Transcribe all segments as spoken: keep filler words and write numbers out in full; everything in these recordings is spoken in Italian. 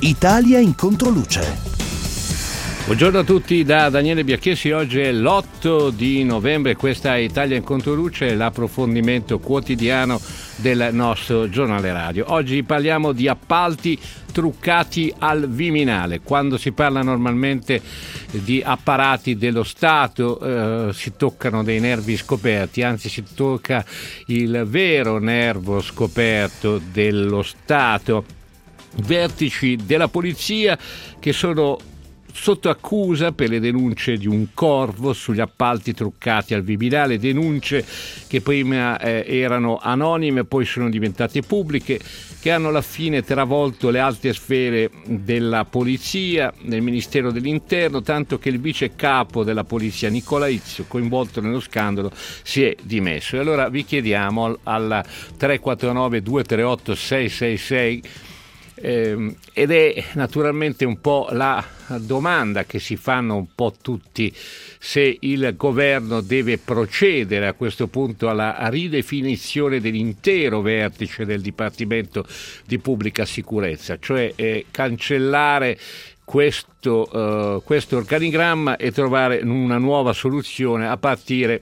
Italia in controluce. Buongiorno a tutti da Daniele Biacchesi, oggi è l'otto di novembre, questa è Italia in controluce, l'approfondimento quotidiano del nostro giornale radio. Oggi parliamo di appalti truccati al Viminale. Quando si parla normalmente di apparati dello Stato eh, si toccano dei nervi scoperti, anzi si tocca il vero nervo scoperto dello Stato. Vertici della polizia che sono sotto accusa per le denunce di un corvo sugli appalti truccati al Viminale, denunce che prima eh, erano anonime, poi sono diventate pubbliche, che hanno alla fine travolto le alte sfere della polizia, del Ministero dell'Interno, tanto che il vice capo della polizia Nicola Izzo, coinvolto nello scandalo, si è dimesso. E allora vi chiediamo al, al tre quattro nove due tre otto sei sei sei Eh, ed è naturalmente un po' la domanda che si fanno un po' tutti, se il governo deve procedere a questo punto alla ridefinizione dell'intero vertice del Dipartimento di Pubblica Sicurezza, cioè eh, cancellare questo, eh, questo organigramma e trovare una nuova soluzione a partire,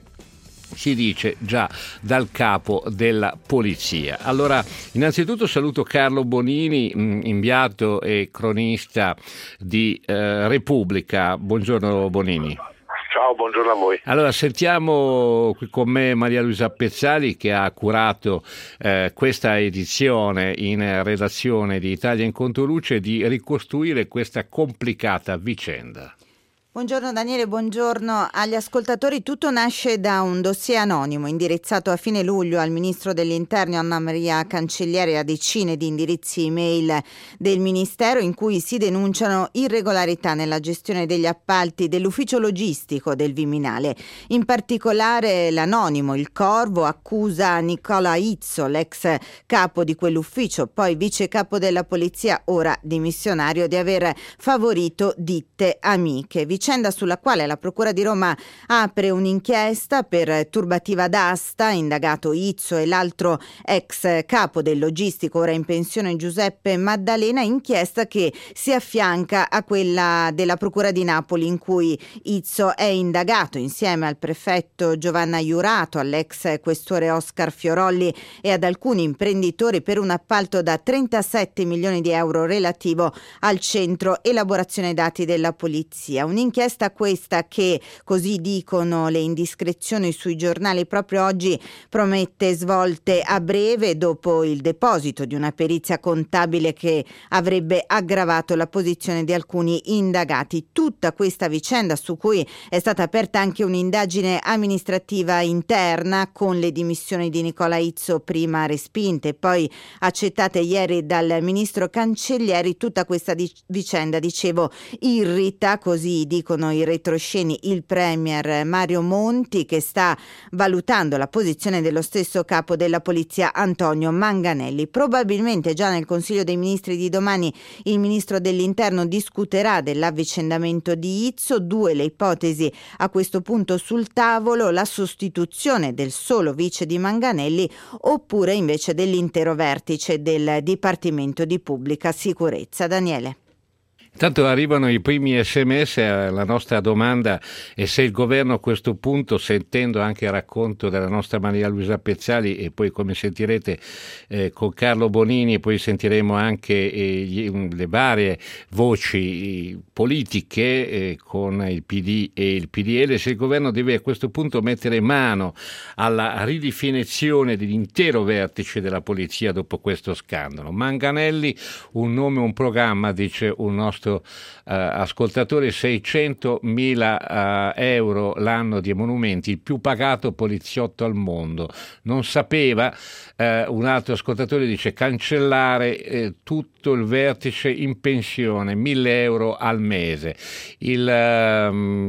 si dice, già dal capo della polizia. Allora, innanzitutto saluto Carlo Bonini, inviato e cronista di eh, Repubblica. Buongiorno Bonini. Ciao, buongiorno a voi. Allora, sentiamo qui con me Maria Luisa Pezzali, che ha curato eh, questa edizione in redazione di Italia in Controluce, di ricostruire questa complicata vicenda. Buongiorno Daniele, buongiorno agli ascoltatori. Tutto nasce da un dossier anonimo indirizzato a fine luglio al Ministro dell'Interno Anna Maria Cancellieri e a decine di indirizzi email del Ministero, in cui si denunciano irregolarità nella gestione degli appalti dell'ufficio logistico del Viminale. In particolare l'anonimo, il Corvo, accusa Nicola Izzo, l'ex capo di quell'ufficio, poi vice capo della polizia, ora dimissionario, di aver favorito ditte amiche. Vicenda sulla quale la Procura di Roma apre un'inchiesta per turbativa d'asta, indagato Izzo e l'altro ex capo del logistico, ora in pensione, Giuseppe Maddalena, inchiesta che si affianca a quella della Procura di Napoli, in cui Izzo è indagato insieme al prefetto Giovanna Iurato, all'ex questore Oscar Fiorolli e ad alcuni imprenditori per un appalto da trentasette milioni di euro relativo al centro elaborazione dati della polizia. Un'inchiesta questa che, così dicono le indiscrezioni sui giornali proprio oggi, promette svolte a breve dopo il deposito di una perizia contabile che avrebbe aggravato la posizione di alcuni indagati. Tutta questa vicenda, su cui è stata aperta anche un'indagine amministrativa interna, con le dimissioni di Nicola Izzo prima respinte e poi accettate ieri dal ministro Cancellieri, tutta questa di- vicenda, dicevo, irrita, così dicono i retrosceni, il premier Mario Monti, che sta valutando la posizione dello stesso capo della polizia Antonio Manganelli. Probabilmente già nel Consiglio dei Ministri di domani il ministro dell'Interno discuterà dell'avvicendamento di Izzo. Due le ipotesi a questo punto sul tavolo: la sostituzione del solo vice di Manganelli oppure invece dell'intero vertice del Dipartimento di Pubblica Sicurezza. Daniele. Intanto arrivano i primi sms, la nostra domanda è se il governo a questo punto, sentendo anche il racconto della nostra Maria Luisa Pezzali e poi, come sentirete, eh, con Carlo Bonini, e poi sentiremo anche eh, gli, le varie voci politiche eh, con il P D e il P D L, se il governo deve a questo punto mettere mano alla ridefinizione dell'intero vertice della polizia dopo questo scandalo. Manganelli, un nome, un programma, dice un nostro Uh, ascoltatore, seicentomila uh, euro l'anno di emolumenti, il più pagato poliziotto al mondo. Non sapeva, uh, un altro ascoltatore dice, cancellare uh, tutto il vertice in pensione, mille euro al mese. Il uh,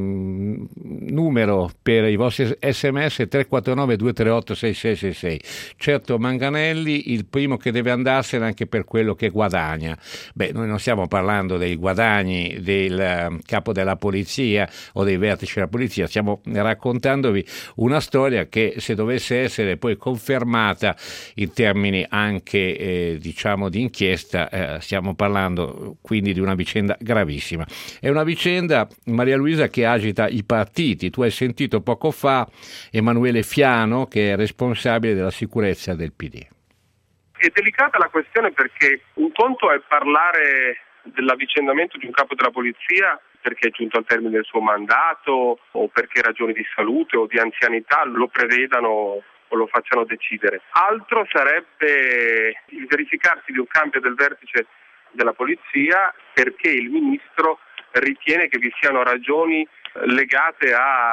numero per i vostri sms è tre quattro nove due tre otto sei sei sei sei. Certo, Manganelli il primo che deve andarsene, anche per quello che guadagna. Beh, noi non stiamo parlando dei guadagni del capo della polizia o dei vertici della polizia. Stiamo raccontandovi una storia che, se dovesse essere poi confermata in termini anche eh, diciamo di inchiesta, eh, stiamo parlando quindi di una vicenda gravissima. È una vicenda, Maria Luisa, che agita i partiti. Tu hai sentito poco fa Emanuele Fiano, che è responsabile della sicurezza del P D. È delicata la questione perché un conto è parlare dell'avvicendamento di un capo della polizia perché è giunto al termine del suo mandato o perché ragioni di salute o di anzianità lo prevedano o lo facciano decidere. Altro sarebbe il verificarsi di un cambio del vertice della polizia perché il ministro ritiene che vi siano ragioni legate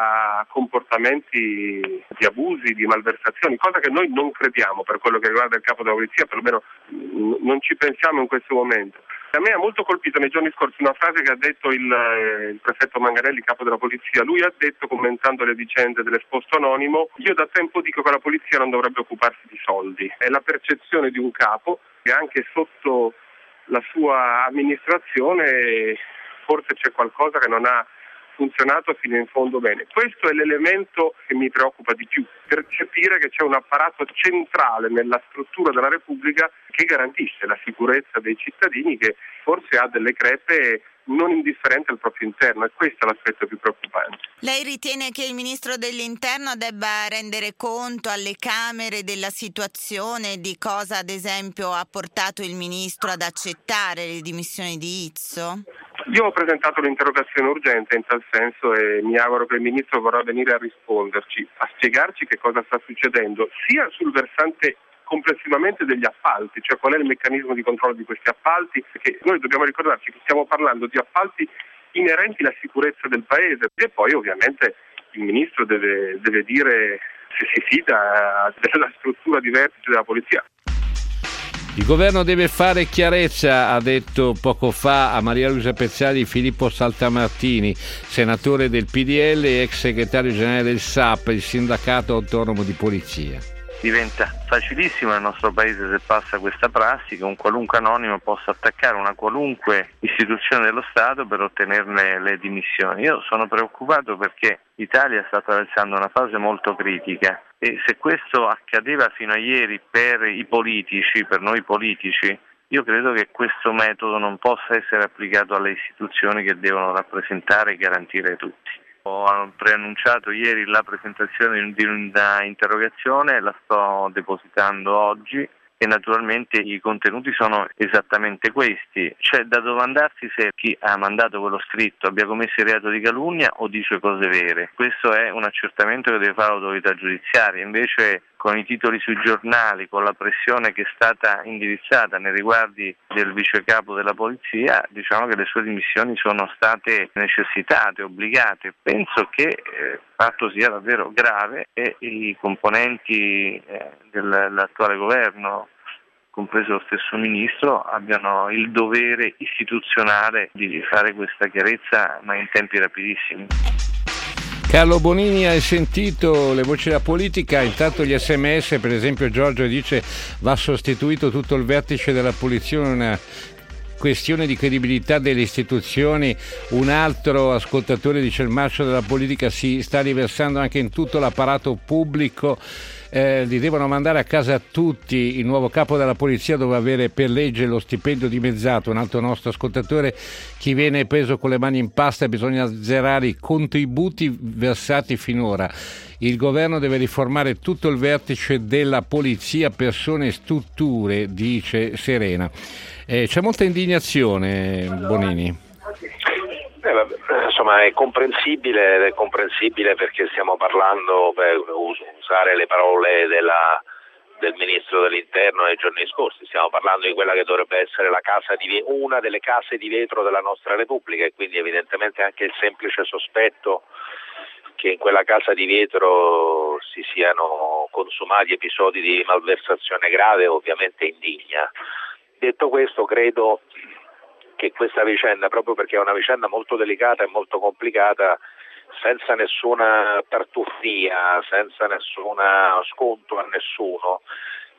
a comportamenti di abusi, di malversazioni, cosa che noi non crediamo per quello che riguarda il capo della polizia, perlomeno non ci pensiamo in questo momento. A me ha molto colpito nei giorni scorsi una frase che ha detto il, il prefetto Manganelli, capo della polizia. Lui ha detto, commentando le vicende dell'esposto anonimo: io da tempo dico che la polizia non dovrebbe occuparsi di soldi. È la percezione di un capo che anche sotto la sua amministrazione forse c'è qualcosa che non ha funzionato fino in fondo bene. Questo è l'elemento che mi preoccupa di più, percepire che c'è un apparato centrale nella struttura della Repubblica che garantisce la sicurezza dei cittadini, che forse ha delle crepe non indifferenti al proprio interno, e questo è l'aspetto più preoccupante. Lei ritiene che il ministro dell'Interno debba rendere conto alle Camere della situazione, di cosa ad esempio ha portato il ministro ad accettare le dimissioni di Izzo? Io ho presentato l'interrogazione urgente in tal senso e mi auguro che il Ministro vorrà venire a risponderci, a spiegarci che cosa sta succedendo, sia sul versante complessivamente degli appalti, cioè qual è il meccanismo di controllo di questi appalti, perché noi dobbiamo ricordarci che stiamo parlando di appalti inerenti alla sicurezza del Paese, e poi ovviamente il Ministro deve, deve dire se si fida della struttura di vertice della Polizia. Il governo deve fare chiarezza, ha detto poco fa a Maria Luisa Pezzali Filippo Saltamartini, senatore del P D L e ex segretario generale del S A P, il sindacato autonomo di polizia. Diventa facilissimo nel nostro paese, se passa questa prassi, che un qualunque anonimo possa attaccare una qualunque istituzione dello Stato per ottenerne le dimissioni. Io sono preoccupato perché l'Italia sta attraversando una fase molto critica e se questo accadeva fino a ieri per i politici, per noi politici, io credo che questo metodo non possa essere applicato alle istituzioni che devono rappresentare e garantire tutti. Ho preannunciato ieri la presentazione di una interrogazione, la sto depositando oggi e naturalmente i contenuti sono esattamente questi. C'è da domandarsi se chi ha mandato quello scritto abbia commesso il reato di calunnia o dice cose vere. Questo è un accertamento che deve fare l'autorità giudiziaria, invece con i titoli sui giornali, con la pressione che è stata indirizzata nei riguardi del vice capo della polizia, diciamo che le sue dimissioni sono state necessitate, obbligate. Penso che il eh, fatto sia davvero grave e i componenti eh, dell'attuale governo, compreso lo stesso ministro, abbiano il dovere istituzionale di fare questa chiarezza, ma in tempi rapidissimi. Carlo Bonini, hai sentito le voci della politica, intanto gli sms, per esempio Giorgio dice va sostituito tutto il vertice della polizia, una questione di credibilità delle istituzioni. Un altro ascoltatore dice il marcio della politica si sta riversando anche in tutto l'apparato pubblico. Eh, li devono mandare a casa tutti. Il nuovo capo della polizia doveva avere per legge lo stipendio dimezzato. Un altro nostro ascoltatore: chi viene preso con le mani in pasta bisogna azzerare i contributi versati finora. Il governo deve riformare tutto il vertice della polizia, persone e strutture, dice Serena. Eh, c'è molta indignazione, Bonini. Eh, vabbè, insomma è comprensibile, è comprensibile perché stiamo parlando, per usare le parole della, del Ministro dell'Interno nei giorni scorsi, stiamo parlando di quella che dovrebbe essere la casa di, una delle case di vetro della nostra Repubblica, e quindi evidentemente anche il semplice sospetto che in quella casa di vetro si siano consumati episodi di malversazione grave ovviamente indigna. Detto questo, credo che questa vicenda, proprio perché è una vicenda molto delicata e molto complicata, senza nessuna tartuffia, senza nessun sconto a nessuno,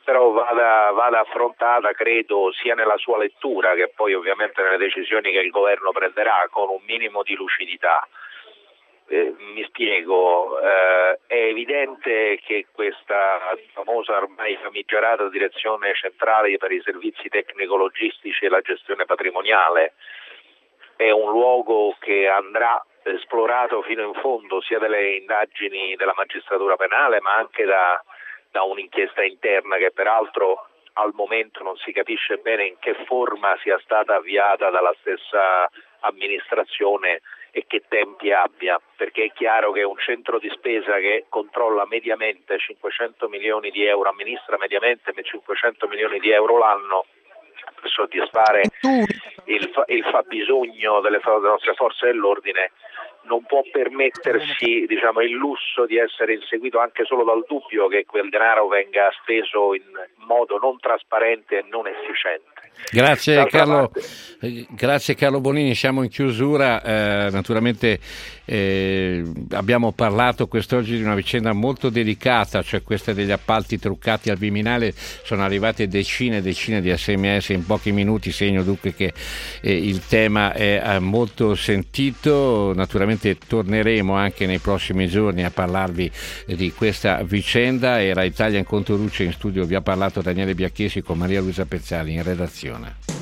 però vada, vada affrontata, credo, sia nella sua lettura che poi ovviamente nelle decisioni che il governo prenderà, con un minimo di lucidità. Eh, mi spiego, eh, è evidente che questa famosa ormai famigerata direzione centrale per i servizi tecnico-logistici e la gestione patrimoniale è un luogo che andrà esplorato fino in fondo sia dalle indagini della magistratura penale ma anche da, da un'inchiesta interna che peraltro al momento non si capisce bene in che forma sia stata avviata dalla stessa amministrazione e che tempi abbia, perché è chiaro che un centro di spesa che controlla mediamente cinquecento milioni di euro, amministra mediamente cinquecento milioni di euro l'anno per soddisfare il, il fabbisogno delle, delle nostre forze dell'ordine, non può permettersi, diciamo, il lusso di essere inseguito anche solo dal dubbio che quel denaro venga speso in modo non trasparente e non efficiente. Grazie Carlo, grazie Carlo Bonini, siamo in chiusura, eh, naturalmente eh, abbiamo parlato quest'oggi di una vicenda molto delicata, cioè questa degli appalti truccati al Viminale. Sono arrivate decine e decine di sms in pochi minuti, segno dunque che eh, il tema è eh, molto sentito. Naturalmente torneremo anche nei prossimi giorni a parlarvi di questa vicenda. Era Italia in Controluce, in studio vi ha parlato Daniele Biacchesi con Maria Luisa Pezzali in redazione.